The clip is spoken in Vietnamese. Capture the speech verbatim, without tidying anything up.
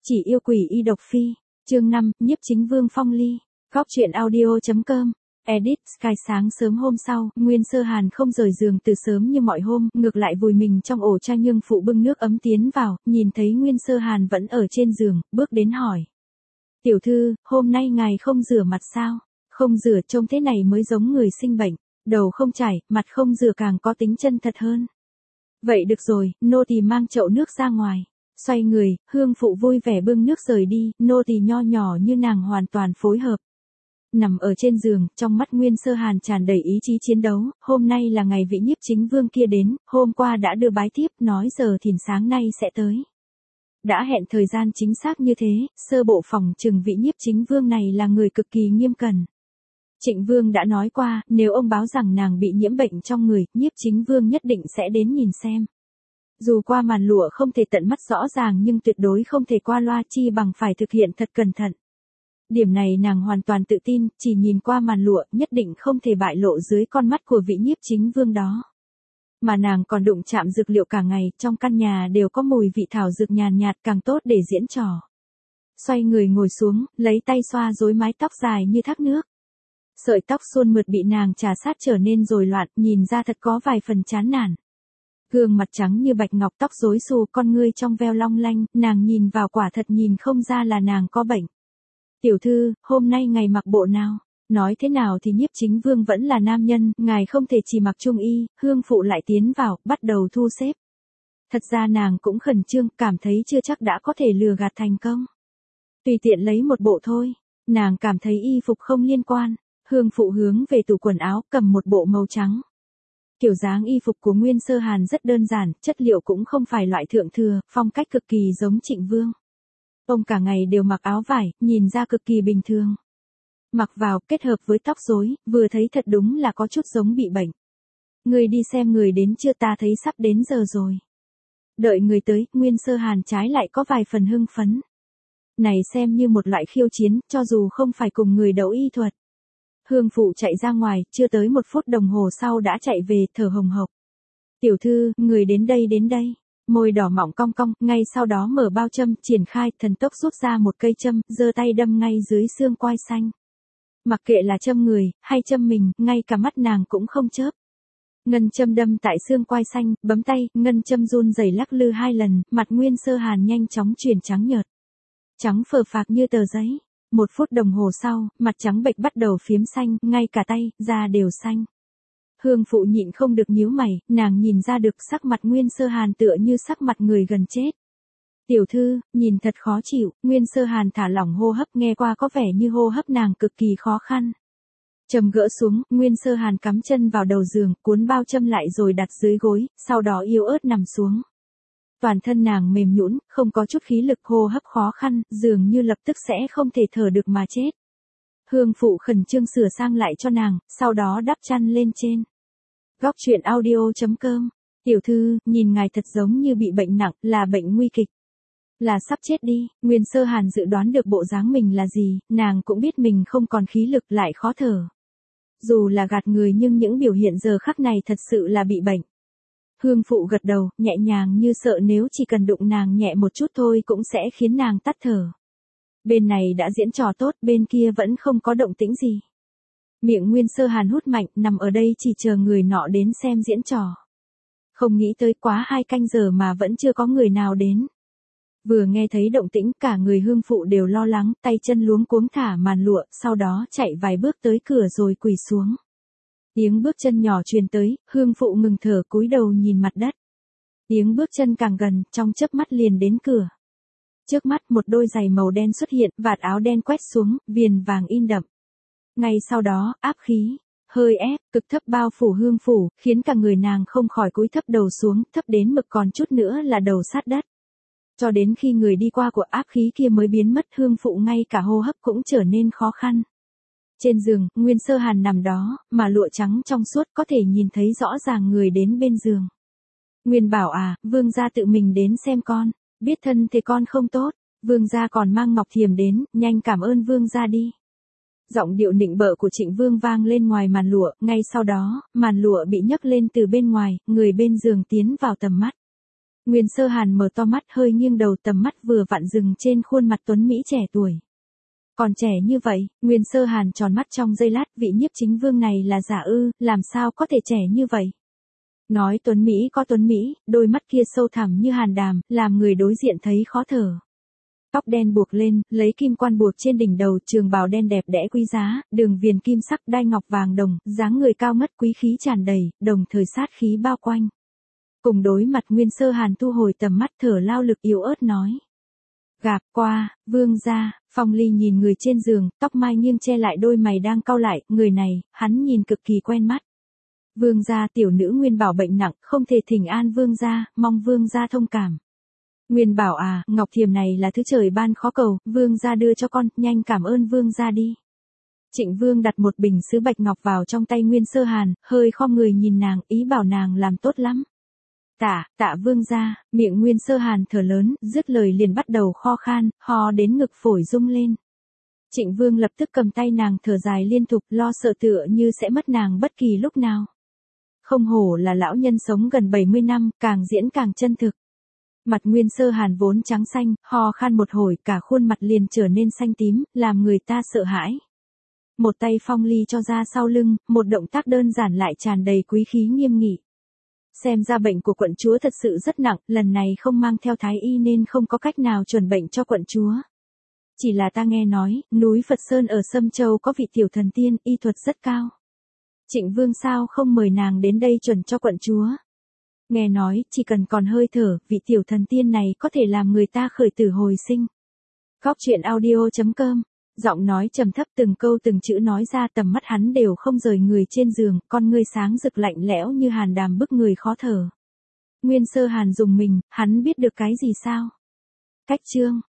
Chỉ yêu quỷ y độc phi, chương năm, nhiếp chính vương phong ly, góc truyện audio.com, edit, Sky. Sáng sớm hôm sau, Nguyên Sơ Hàn không rời giường từ sớm như mọi hôm, ngược lại vùi mình trong ổ chăn nhưng phụ bưng nước ấm tiến vào, nhìn thấy Nguyên Sơ Hàn vẫn ở trên giường, bước đến hỏi. Tiểu thư, hôm nay ngài không rửa mặt sao? Không rửa trông thế này mới giống người sinh bệnh, đầu không chảy, mặt không rửa càng có tính chân thật hơn. Vậy được rồi, nô tỳ mang chậu nước ra ngoài. Xoay người, hương phụ vui vẻ bưng nước rời đi, nô tỳ nho nhỏ như nàng hoàn toàn phối hợp. Nằm ở trên giường, trong mắt Nguyên Sơ Hàn tràn đầy ý chí chiến đấu, hôm nay là ngày vị nhiếp chính vương kia đến, hôm qua đã đưa bái thiếp, nói giờ thìn sáng nay sẽ tới. Đã hẹn thời gian chính xác như thế, sơ bộ phòng trừng vị nhiếp chính vương này là người cực kỳ nghiêm cẩn. Trịnh Vương đã nói qua, nếu ông báo rằng nàng bị nhiễm bệnh trong người, nhiếp chính vương nhất định sẽ đến nhìn xem. Dù qua màn lụa không thể tận mắt rõ ràng nhưng tuyệt đối không thể qua loa, chi bằng phải thực hiện thật cẩn thận. Điểm này nàng hoàn toàn tự tin, chỉ nhìn qua màn lụa, nhất định không thể bại lộ dưới con mắt của vị nhiếp chính vương đó. Mà nàng còn đụng chạm dược liệu cả ngày, trong căn nhà đều có mùi vị thảo dược nhàn nhạt, càng tốt để diễn trò. Xoay người ngồi xuống, lấy tay xoa rối mái tóc dài như thác nước. Sợi tóc suôn mượt bị nàng chà sát trở nên rối loạn, nhìn ra thật có vài phần chán nản. Gương mặt trắng như bạch ngọc, tóc rối xù, con ngươi trong veo long lanh, nàng nhìn vào quả thật nhìn không ra là nàng có bệnh. Tiểu thư, hôm nay ngài mặc bộ nào? Nói thế nào thì nhiếp chính vương vẫn là nam nhân, ngài không thể chỉ mặc trung y. Hương phụ lại tiến vào, bắt đầu thu xếp. Thật ra nàng cũng khẩn trương, cảm thấy chưa chắc đã có thể lừa gạt thành công. Tùy tiện lấy một bộ thôi, nàng cảm thấy y phục không liên quan. Hương phụ hướng về tủ quần áo, cầm một bộ màu trắng. Kiểu dáng y phục của Nguyên Sơ Hàn rất đơn giản, chất liệu cũng không phải loại thượng thừa, phong cách cực kỳ giống Trịnh Vương. Ông cả ngày đều mặc áo vải, nhìn ra cực kỳ bình thường. Mặc vào, kết hợp với tóc rối, vừa thấy thật đúng là có chút giống bị bệnh. Người đi xem người đến chưa, ta thấy sắp đến giờ rồi. Đợi người tới, Nguyên Sơ Hàn trái lại có vài phần hưng phấn. Này xem như một loại khiêu chiến, cho dù không phải cùng người đấu y thuật. Hương phụ chạy ra ngoài, chưa tới một phút đồng hồ sau đã chạy về, thở hồng hộc. Tiểu thư, người đến đây đến đây. Môi đỏ mọng cong cong, ngay sau đó mở bao châm, triển khai, thần tốc rút ra một cây châm, giơ tay đâm ngay dưới xương quai xanh. Mặc kệ là châm người, hay châm mình, ngay cả mắt nàng cũng không chớp. Ngân châm đâm tại xương quai xanh, bấm tay, ngân châm run rẩy lắc lư hai lần, mặt Nguyên Sơ Hàn nhanh chóng chuyển trắng nhợt. Trắng phờ phạc như tờ giấy. Một phút đồng hồ sau, mặt trắng bệch bắt đầu phiếm xanh, ngay cả tay, da đều xanh. Hương phụ nhịn không được nhíu mày, nàng nhìn ra được sắc mặt Nguyên Sơ Hàn tựa như sắc mặt người gần chết. Tiểu thư, nhìn thật khó chịu, Nguyên Sơ Hàn thả lỏng hô hấp, nghe qua có vẻ như hô hấp nàng cực kỳ khó khăn. Châm gỡ xuống, Nguyên Sơ Hàn cắm chân vào đầu giường, cuốn bao châm lại rồi đặt dưới gối, sau đó yếu ớt nằm xuống. Toàn thân nàng mềm nhũn, không có chút khí lực, hô hấp khó khăn, dường như lập tức sẽ không thể thở được mà chết. Hương phụ khẩn trương sửa sang lại cho nàng, sau đó đắp chăn lên trên. Góc truyện audio.com, tiểu thư, nhìn ngài thật giống như bị bệnh nặng, là bệnh nguy kịch. Là sắp chết đi. Nguyên Sơ Hàn dự đoán được bộ dáng mình là gì, nàng cũng biết mình không còn khí lực, lại khó thở. Dù là gạt người nhưng những biểu hiện giờ khắc này thật sự là bị bệnh. Hương phụ gật đầu, nhẹ nhàng như sợ nếu chỉ cần đụng nàng nhẹ một chút thôi cũng sẽ khiến nàng tắt thở. Bên này đã diễn trò tốt, bên kia vẫn không có động tĩnh gì. Miệng Nguyên Sơ Hàn hút mạnh, nằm ở đây chỉ chờ người nọ đến xem diễn trò. Không nghĩ tới quá hai canh giờ mà vẫn chưa có người nào đến. Vừa nghe thấy động tĩnh, cả người hương phụ đều lo lắng, tay chân luống cuống thả màn lụa, sau đó chạy vài bước tới cửa rồi quỳ xuống. Tiếng bước chân nhỏ truyền tới, hương phụ ngừng thở cúi đầu nhìn mặt đất. Tiếng bước chân càng gần, trong chớp mắt liền đến cửa. Trước mắt một đôi giày màu đen xuất hiện, vạt áo đen quét xuống, viền vàng in đậm. Ngay sau đó, áp khí, hơi ép, cực thấp bao phủ hương phủ, khiến cả người nàng không khỏi cúi thấp đầu xuống, thấp đến mực còn chút nữa là đầu sát đất. Cho đến khi người đi qua của áp khí kia mới biến mất, hương phụ ngay cả hô hấp cũng trở nên khó khăn. Trên giường, Nguyên Sơ Hàn nằm đó, mà lụa trắng trong suốt, có thể nhìn thấy rõ ràng người đến bên giường. Nguyên bảo à, vương gia tự mình đến xem con, biết thân thì con không tốt, vương gia còn mang Ngọc Thiềm đến, nhanh cảm ơn vương gia đi. Giọng điệu nịnh bợ của Trịnh Vương vang lên ngoài màn lụa, ngay sau đó, màn lụa bị nhấc lên từ bên ngoài, người bên giường tiến vào tầm mắt. Nguyên Sơ Hàn mở to mắt hơi nghiêng đầu, tầm mắt vừa vặn dừng trên khuôn mặt tuấn Mỹ trẻ tuổi. Còn trẻ như vậy, Nguyên Sơ Hàn tròn mắt trong giây lát, vị nhiếp chính vương này là giả ư, làm sao có thể trẻ như vậy. Nói tuấn Mỹ có tuấn Mỹ, đôi mắt kia sâu thẳm như hàn đàm, làm người đối diện thấy khó thở. Tóc đen buộc lên, lấy kim quan buộc trên đỉnh đầu, trường bào đen đẹp đẽ quý giá, đường viền kim sắc, đai ngọc vàng đồng, dáng người cao ngất quý khí tràn đầy, đồng thời sát khí bao quanh. Cùng đối mặt Nguyên Sơ Hàn thu hồi tầm mắt, thở lao lực yếu ớt nói. Gặp qua, vương gia. Phong Ly nhìn người trên giường, tóc mai nghiêng che lại đôi mày đang cau lại, người này, hắn nhìn cực kỳ quen mắt. Vương gia, tiểu nữ Nguyên Bảo bệnh nặng, không thể thỉnh an vương gia, mong vương gia thông cảm. Nguyên Bảo à, ngọc thiềm này là thứ trời ban khó cầu, vương gia đưa cho con, nhanh cảm ơn vương gia đi. Trịnh Vương đặt một bình sứ bạch ngọc vào trong tay Nguyên Sơ Hàn, hơi khom người nhìn nàng, ý bảo nàng làm tốt lắm. Tạ, tạ vương gia. Miệng Nguyên Sơ Hàn thở lớn, dứt lời liền bắt đầu kho khan, ho đến ngực phổi rung lên. Trịnh Vương lập tức cầm tay nàng thở dài liên tục, lo sợ tựa như sẽ mất nàng bất kỳ lúc nào. Không hổ là lão nhân sống gần bảy mươi năm, càng diễn càng chân thực. Mặt Nguyên Sơ Hàn vốn trắng xanh, ho khan một hồi, cả khuôn mặt liền trở nên xanh tím, làm người ta sợ hãi. Một tay Phong Ly cho ra sau lưng, một động tác đơn giản lại tràn đầy quý khí nghiêm nghị. Xem ra bệnh của quận chúa thật sự rất nặng, lần này không mang theo thái y nên không có cách nào chuẩn bệnh cho quận chúa. Chỉ là ta nghe nói, núi Phật Sơn ở Sâm Châu có vị tiểu thần tiên, y thuật rất cao. Trịnh Vương sao không mời nàng đến đây chuẩn cho quận chúa? Nghe nói, chỉ cần còn hơi thở, vị tiểu thần tiên này có thể làm người ta khởi tử hồi sinh. Góc truyện audio chấm com. Giọng nói trầm thấp, từng câu từng chữ nói ra, tầm mắt hắn đều không rời người trên giường, con ngươi sáng rực lạnh lẽo như hàn đàm bức người khó thở. Nguyên Sơ Hàn dùng mình, hắn biết được cái gì sao? Cách chương.